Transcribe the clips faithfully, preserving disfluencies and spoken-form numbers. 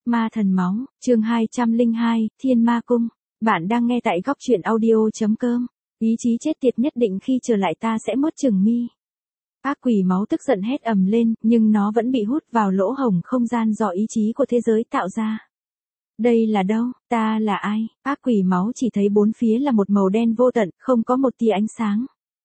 Ma thần máu, chương hai trăm lẻ hai, Thiên Ma Cung. Bạn đang nghe tại góc truyện audio chấm com. Ý chí chết tiệt nhất định khi trở lại ta sẽ mốt chừng mi. Ác quỷ máu tức giận hét ầm lên, nhưng nó vẫn bị hút vào lỗ hổng không gian do ý chí của thế giới tạo ra. Đây là đâu, ta là ai? Ác quỷ máu chỉ thấy bốn phía là một màu đen vô tận, không có một tia ánh sáng.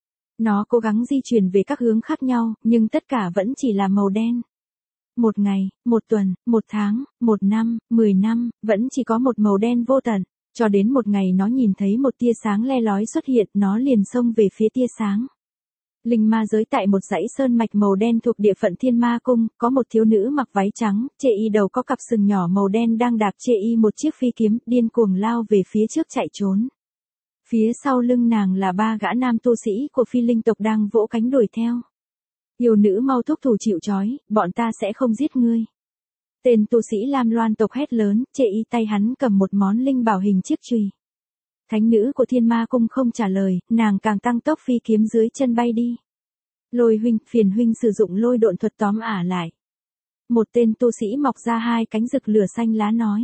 Nó cố gắng di chuyển về các hướng khác nhau, nhưng tất cả vẫn chỉ là màu đen. Một ngày, một tuần, một tháng, một năm, mười năm, vẫn chỉ có một màu đen vô tận. Cho đến một ngày nó nhìn thấy một tia sáng le lói xuất hiện, nó liền xông về phía tia sáng. Linh ma giới tại một dãy sơn mạch màu đen thuộc địa phận Thiên Ma Cung, có một thiếu nữ mặc váy trắng, chê y đầu có cặp sừng nhỏ màu đen đang đạp chê y một chiếc phi kiếm, điên cuồng lao về phía trước chạy trốn. Phía sau lưng nàng là ba gã nam tu sĩ của phi linh tộc đang vỗ cánh đuổi theo. Yêu nữ mau thúc thủ chịu trói, bọn ta sẽ không giết ngươi. Tên tu sĩ Lam Loan tộc hét lớn, chê y tay hắn cầm một món linh bảo hình chiếc chùy. Thánh nữ của Thiên Ma Cung không trả lời, nàng càng tăng tốc phi kiếm dưới chân bay đi. Lôi huynh, phiền huynh sử dụng lôi độn thuật tóm ả lại. Một tên tu sĩ mọc ra hai cánh rực lửa xanh lá nói.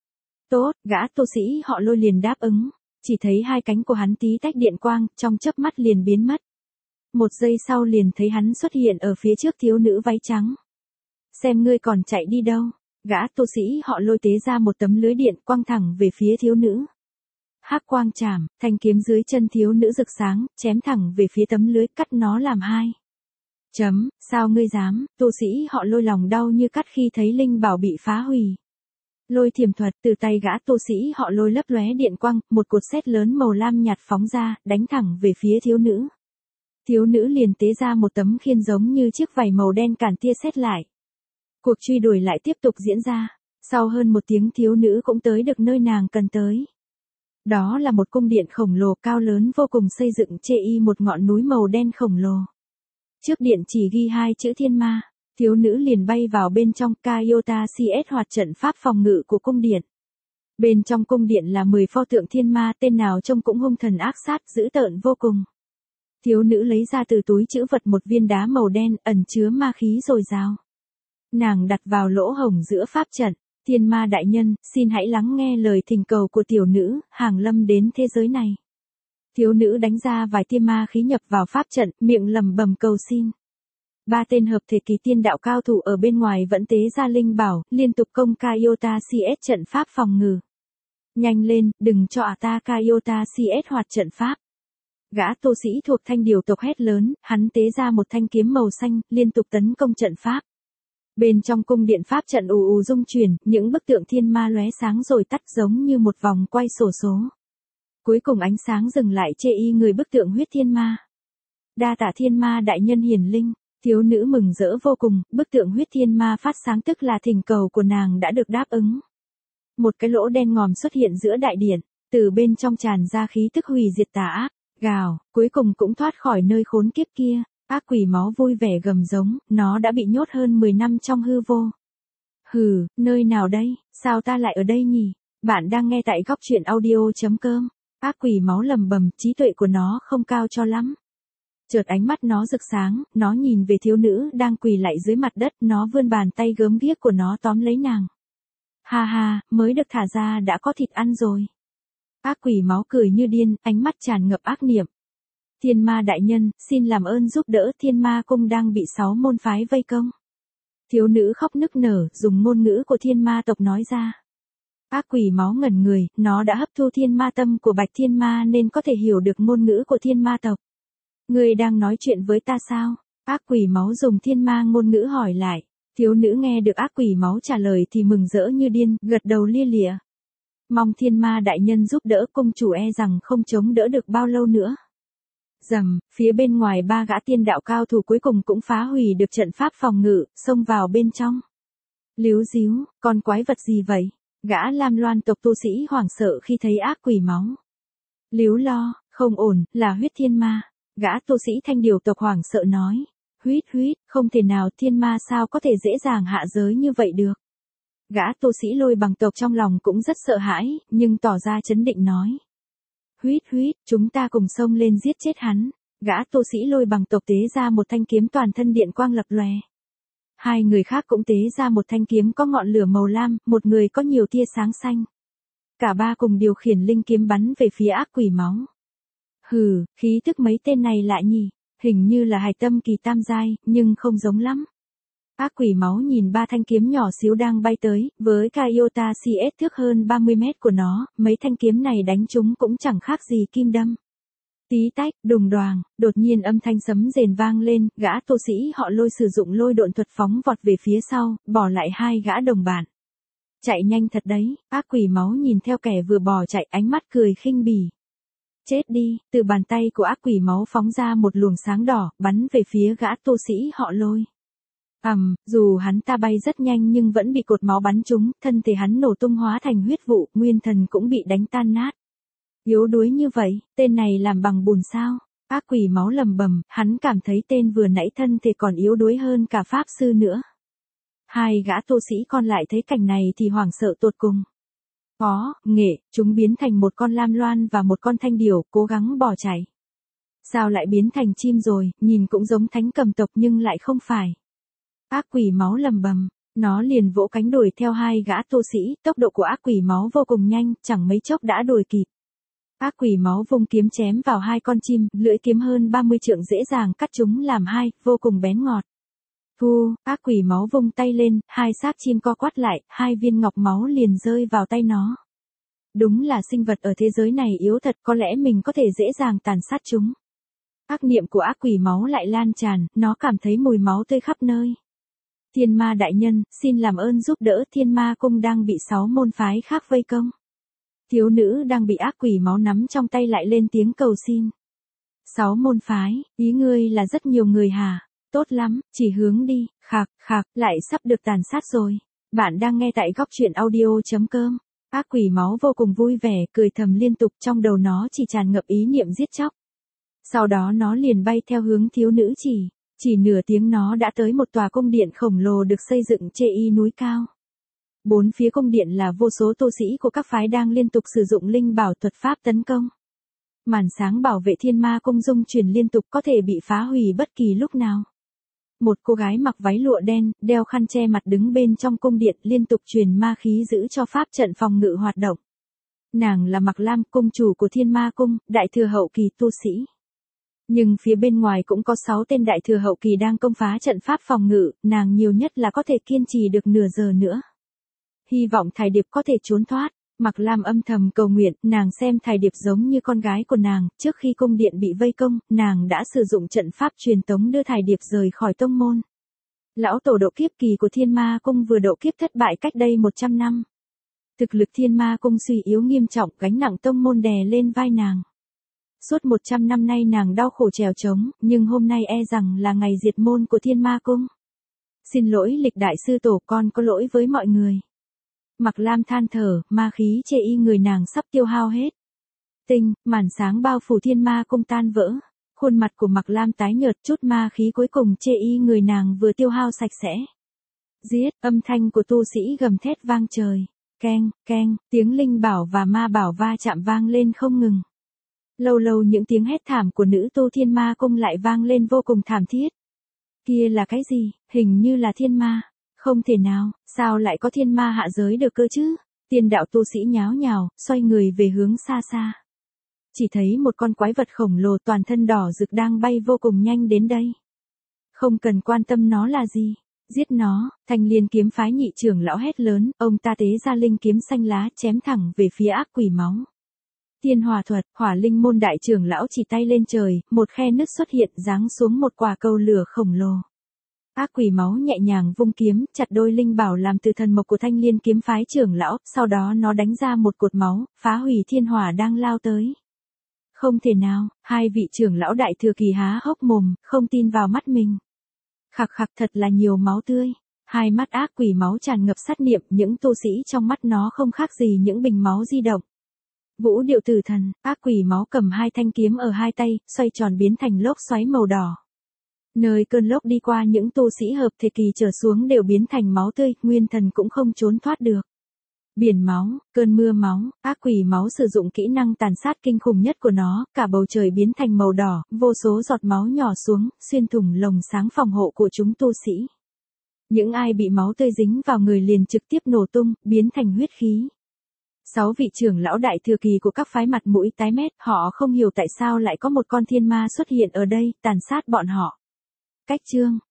Tốt, gã tu sĩ họ Lôi liền đáp ứng. Chỉ thấy hai cánh của hắn tí tách điện quang, trong chớp mắt liền biến mất. Một giây sau liền thấy hắn xuất hiện ở phía trước thiếu nữ váy trắng. Xem ngươi còn chạy đi đâu. Gã tu sĩ họ Lôi tế ra một tấm lưới điện quang thẳng về phía thiếu nữ. Hắc quang chạm, thanh kiếm dưới chân thiếu nữ rực sáng, chém thẳng về phía tấm lưới, cắt nó làm hai. Chấm, sao ngươi dám? Tu sĩ họ Lôi lòng đau như cắt khi thấy linh bảo bị phá hủy. Lôi thiểm thuật, từ tay gã tu sĩ họ Lôi lấp lóe điện quang, một cột sét lớn màu lam nhạt phóng ra, đánh thẳng về phía thiếu nữ. Thiếu nữ liền tế ra một tấm khiên giống như chiếc vảy màu đen cản tia sét lại. Cuộc truy đuổi lại tiếp tục diễn ra. Sau hơn một tiếng thiếu nữ cũng tới được nơi nàng cần tới. Đó là một cung điện khổng lồ cao lớn vô cùng xây dựng chê y một ngọn núi màu đen khổng lồ. Trước điện chỉ ghi hai chữ Thiên Ma. Thiếu nữ liền bay vào bên trong Kayota xê ét hoạt trận pháp phòng ngự của cung điện. Bên trong cung điện là mười pho tượng thiên ma, tên nào trông cũng hung thần ác sát, dữ tợn vô cùng. Thiếu nữ lấy ra từ túi trữ vật một viên đá màu đen ẩn chứa ma khí dồi dào. Nàng đặt vào lỗ hổng giữa pháp trận. Thiên ma đại nhân, xin hãy lắng nghe lời thỉnh cầu của tiểu nữ, hàng lâm đến thế giới này. Thiếu nữ đánh ra vài tia ma khí nhập vào pháp trận, miệng lẩm bẩm cầu xin. Ba tên hợp thể kỳ tiên đạo cao thủ ở bên ngoài vẫn tế ra linh bảo, liên tục công Kayota xê ét trận pháp phòng ngự. Nhanh lên, đừng cho ả ta Kayota xê ét hoạt trận pháp. Gã tu sĩ thuộc thanh điều tộc hét lớn, hắn tế ra một thanh kiếm màu xanh, liên tục tấn công trận pháp. Bên trong cung điện pháp trận ù ù rung chuyển, những bức tượng thiên ma lóe sáng rồi tắt giống như một vòng quay xổ số. Cuối cùng ánh sáng dừng lại chê y người bức tượng huyết thiên ma. Đa tạ thiên ma đại nhân hiển linh. Thiếu nữ mừng rỡ vô cùng, bức tượng huyết thiên ma phát sáng tức là thỉnh cầu của nàng đã được đáp ứng. Một cái lỗ đen ngòm xuất hiện giữa đại điện, từ bên trong tràn ra khí tức hủy diệt tà ác, gào, cuối cùng cũng thoát khỏi nơi khốn kiếp kia. Ác quỷ máu vui vẻ gầm giống, nó đã bị nhốt hơn mười năm trong hư vô. Hừ, nơi nào đây, sao ta lại ở đây nhỉ? Bạn đang nghe tại góc truyện audio chấm com. Ác quỷ máu lầm bầm, trí tuệ của nó không cao cho lắm. Chợt ánh mắt nó rực sáng, nó nhìn về thiếu nữ đang quỳ lạy dưới mặt đất, nó vươn bàn tay gớm ghiếc của nó tóm lấy nàng. Ha ha, mới được thả ra đã có thịt ăn rồi. Ác quỷ máu cười như điên, ánh mắt tràn ngập ác niệm. Thiên ma đại nhân, xin làm ơn giúp đỡ, Thiên Ma Cung đang bị sáu môn phái vây công. Thiếu nữ khóc nức nở, dùng ngôn ngữ của thiên ma tộc nói ra. Ác quỷ máu ngẩn người, nó đã hấp thu thiên ma tâm của bạch thiên ma nên có thể hiểu được ngôn ngữ của thiên ma tộc. Ngươi đang nói chuyện với ta sao? Ác quỷ máu dùng thiên ma ngôn ngữ hỏi lại. Thiếu nữ nghe được ác quỷ máu trả lời thì mừng rỡ như điên, gật đầu lia lịa. Mong thiên ma đại nhân giúp đỡ, cung chủ e rằng không chống đỡ được bao lâu nữa. Rầm, phía bên ngoài ba gã tiên đạo cao thủ cuối cùng cũng phá hủy được trận pháp phòng ngự, xông vào bên trong. Líu díu, con quái vật gì vậy? Gã Lam Loan tộc tu sĩ hoảng sợ khi thấy ác quỷ máu. Líu lo, không ổn, là huyết thiên ma. Gã tu sĩ thanh điều tộc hoảng sợ nói. Huyết huyết, không thể nào, thiên ma sao có thể dễ dàng hạ giới như vậy được. Gã tu sĩ Lôi bằng tộc trong lòng cũng rất sợ hãi, nhưng tỏ ra trấn định nói. Huyết huyết, chúng ta cùng xông lên giết chết hắn. Gã tu sĩ Lôi bằng tộc tế ra một thanh kiếm toàn thân điện quang lập lòe. Hai người khác cũng tế ra một thanh kiếm có ngọn lửa màu lam, một người có nhiều tia sáng xanh. Cả ba cùng điều khiển linh kiếm bắn về phía ác quỷ máu. Hừ, khí thức mấy tên này lạ nhỉ, hình như là hài tâm kỳ tam giai, nhưng không giống lắm. Ác quỷ máu nhìn ba thanh kiếm nhỏ xíu đang bay tới, với ca iota xê ét thước hơn ba mươi mét của nó, mấy thanh kiếm này đánh chúng cũng chẳng khác gì kim đâm. Tí tách, đùng đoàng, đột nhiên âm thanh sấm rền vang lên, gã tu sĩ họ Lôi sử dụng lôi độn thuật phóng vọt về phía sau, bỏ lại hai gã đồng bạn. Chạy nhanh thật đấy, ác quỷ máu nhìn theo kẻ vừa bỏ chạy, ánh mắt cười khinh bỉ. Chết đi, từ bàn tay của ác quỷ máu phóng ra một luồng sáng đỏ, bắn về phía gã tu sĩ họ Lôi. Ầm, um, dù hắn ta bay rất nhanh nhưng vẫn bị cột máu bắn trúng, thân thể hắn nổ tung hóa thành huyết vụ, nguyên thần cũng bị đánh tan nát. Yếu đuối như vậy, tên này làm bằng bùn sao? Ác quỷ máu lầm bầm, hắn cảm thấy tên vừa nãy thân thể còn yếu đuối hơn cả pháp sư nữa. Hai gã tu sĩ còn lại thấy cảnh này thì hoảng sợ tột cùng. Có, nghệ, chúng biến thành một con lam loan và một con thanh điểu, cố gắng bỏ chạy. Sao lại biến thành chim rồi, nhìn cũng giống thánh cầm tộc nhưng lại không phải. Ác quỷ máu lầm bầm, nó liền vỗ cánh đuổi theo hai gã tu sĩ, tốc độ của ác quỷ máu vô cùng nhanh, chẳng mấy chốc đã đuổi kịp. Ác quỷ máu vung kiếm chém vào hai con chim, lưỡi kiếm hơn ba mươi trượng dễ dàng cắt chúng làm hai, vô cùng bén ngọt. Thu, ác quỷ máu vung tay lên, hai xác chim co quắt lại, hai viên ngọc máu liền rơi vào tay nó. Đúng là sinh vật ở thế giới này yếu thật, có lẽ mình có thể dễ dàng tàn sát chúng. Ác niệm của ác quỷ máu lại lan tràn, nó cảm thấy mùi máu tươi khắp nơi. Thiên ma đại nhân, xin làm ơn giúp đỡ, Thiên ma cung đang bị sáu môn phái khác vây công. Thiếu nữ đang bị ác quỷ máu nắm trong tay lại lên tiếng cầu xin. Sáu môn phái, ý ngươi là rất nhiều người hả? Tốt lắm, chỉ hướng đi, khạc, khạc, lại sắp được tàn sát rồi. Bạn đang nghe tại góc truyện audio chấm com. Ác quỷ máu vô cùng vui vẻ, cười thầm liên tục, trong đầu nó chỉ tràn ngập ý niệm giết chóc. Sau đó nó liền bay theo hướng thiếu nữ chỉ. Chỉ nửa tiếng nó đã tới một tòa cung điện khổng lồ được xây dựng chê y núi cao. Bốn phía cung điện là vô số tu sĩ của các phái đang liên tục sử dụng linh bảo thuật pháp tấn công. Màn sáng bảo vệ thiên ma cung dung chuyển liên tục, có thể bị phá hủy bất kỳ lúc nào. Một cô gái mặc váy lụa đen, đeo khăn che mặt đứng bên trong cung điện liên tục truyền ma khí giữ cho pháp trận phòng ngự hoạt động. Nàng là Mạc Lam, cung chủ của thiên ma cung, đại thừa hậu kỳ tu sĩ. Nhưng phía bên ngoài cũng có sáu tên đại thừa hậu kỳ đang công phá trận pháp phòng ngự, nàng nhiều nhất là có thể kiên trì được nửa giờ nữa. Hy vọng Thải Điệp có thể trốn thoát. Mạc Lam âm thầm cầu nguyện, nàng xem Thải Điệp giống như con gái của nàng, trước khi cung điện bị vây công, nàng đã sử dụng trận pháp truyền tống đưa Thải Điệp rời khỏi tông môn. Lão tổ độ kiếp kỳ của thiên ma cung vừa độ kiếp thất bại cách đây một trăm năm. Thực lực thiên ma cung suy yếu nghiêm trọng, gánh nặng tông môn đè lên vai nàng. Suốt một trăm năm nay nàng đau khổ trèo trống, nhưng hôm nay e rằng là ngày diệt môn của thiên ma cung. Xin lỗi lịch đại sư tổ, con có lỗi với mọi người. Mạc Lam than thở, ma khí chê y người nàng sắp tiêu hao hết. Tinh, màn sáng bao phủ thiên ma cung tan vỡ. Khuôn mặt của Mạc Lam tái nhợt, chút ma khí cuối cùng chê y người nàng vừa tiêu hao sạch sẽ. Giết, âm thanh của tu sĩ gầm thét vang trời. Keng, keng, tiếng linh bảo và ma bảo va chạm vang lên không ngừng. Lâu lâu những tiếng hét thảm của nữ tu thiên ma cung lại vang lên vô cùng thảm thiết. Kia là cái gì, hình như là thiên ma. Không thể nào, sao lại có thiên ma hạ giới được cơ chứ? Tiên đạo tu sĩ nháo nhào, xoay người về hướng xa xa. Chỉ thấy một con quái vật khổng lồ toàn thân đỏ rực đang bay vô cùng nhanh đến đây. Không cần quan tâm nó là gì. Giết nó, Thanh Liên kiếm phái nhị trưởng lão hét lớn, ông ta tế ra linh kiếm xanh lá chém thẳng về phía ác quỷ máu. Tiên hòa thuật, Hỏa Linh môn đại trưởng lão chỉ tay lên trời, một khe nứt xuất hiện giáng xuống một quả cầu lửa khổng lồ. Ác quỷ máu nhẹ nhàng vung kiếm, chặt đôi linh bảo làm từ thần mộc của Thanh Liên kiếm phái trưởng lão, sau đó nó đánh ra một cột máu, phá hủy thiên hỏa đang lao tới. Không thể nào, hai vị trưởng lão đại thừa kỳ há hốc mồm, không tin vào mắt mình. Khặc khặc, thật là nhiều máu tươi. Hai mắt ác quỷ máu tràn ngập sát niệm, những tu sĩ trong mắt nó không khác gì những bình máu di động. Vũ điệu tử thần, ác quỷ máu cầm hai thanh kiếm ở hai tay, xoay tròn biến thành lốc xoáy màu đỏ. Nơi cơn lốc đi qua, những tu sĩ hợp thể kỳ trở xuống đều biến thành máu tươi, nguyên thần cũng không trốn thoát được. Biển máu, cơn mưa máu, ác quỷ máu sử dụng kỹ năng tàn sát kinh khủng nhất của nó, cả bầu trời biến thành màu đỏ, vô số giọt máu nhỏ xuống, xuyên thủng lồng sáng phòng hộ của chúng tu sĩ. Những ai bị máu tươi dính vào người liền trực tiếp nổ tung, biến thành huyết khí. Sáu vị trưởng lão đại thừa kỳ của các phái mặt mũi tái mét, họ không hiểu tại sao lại có một con thiên ma xuất hiện ở đây, tàn sát bọn họ. Cách chương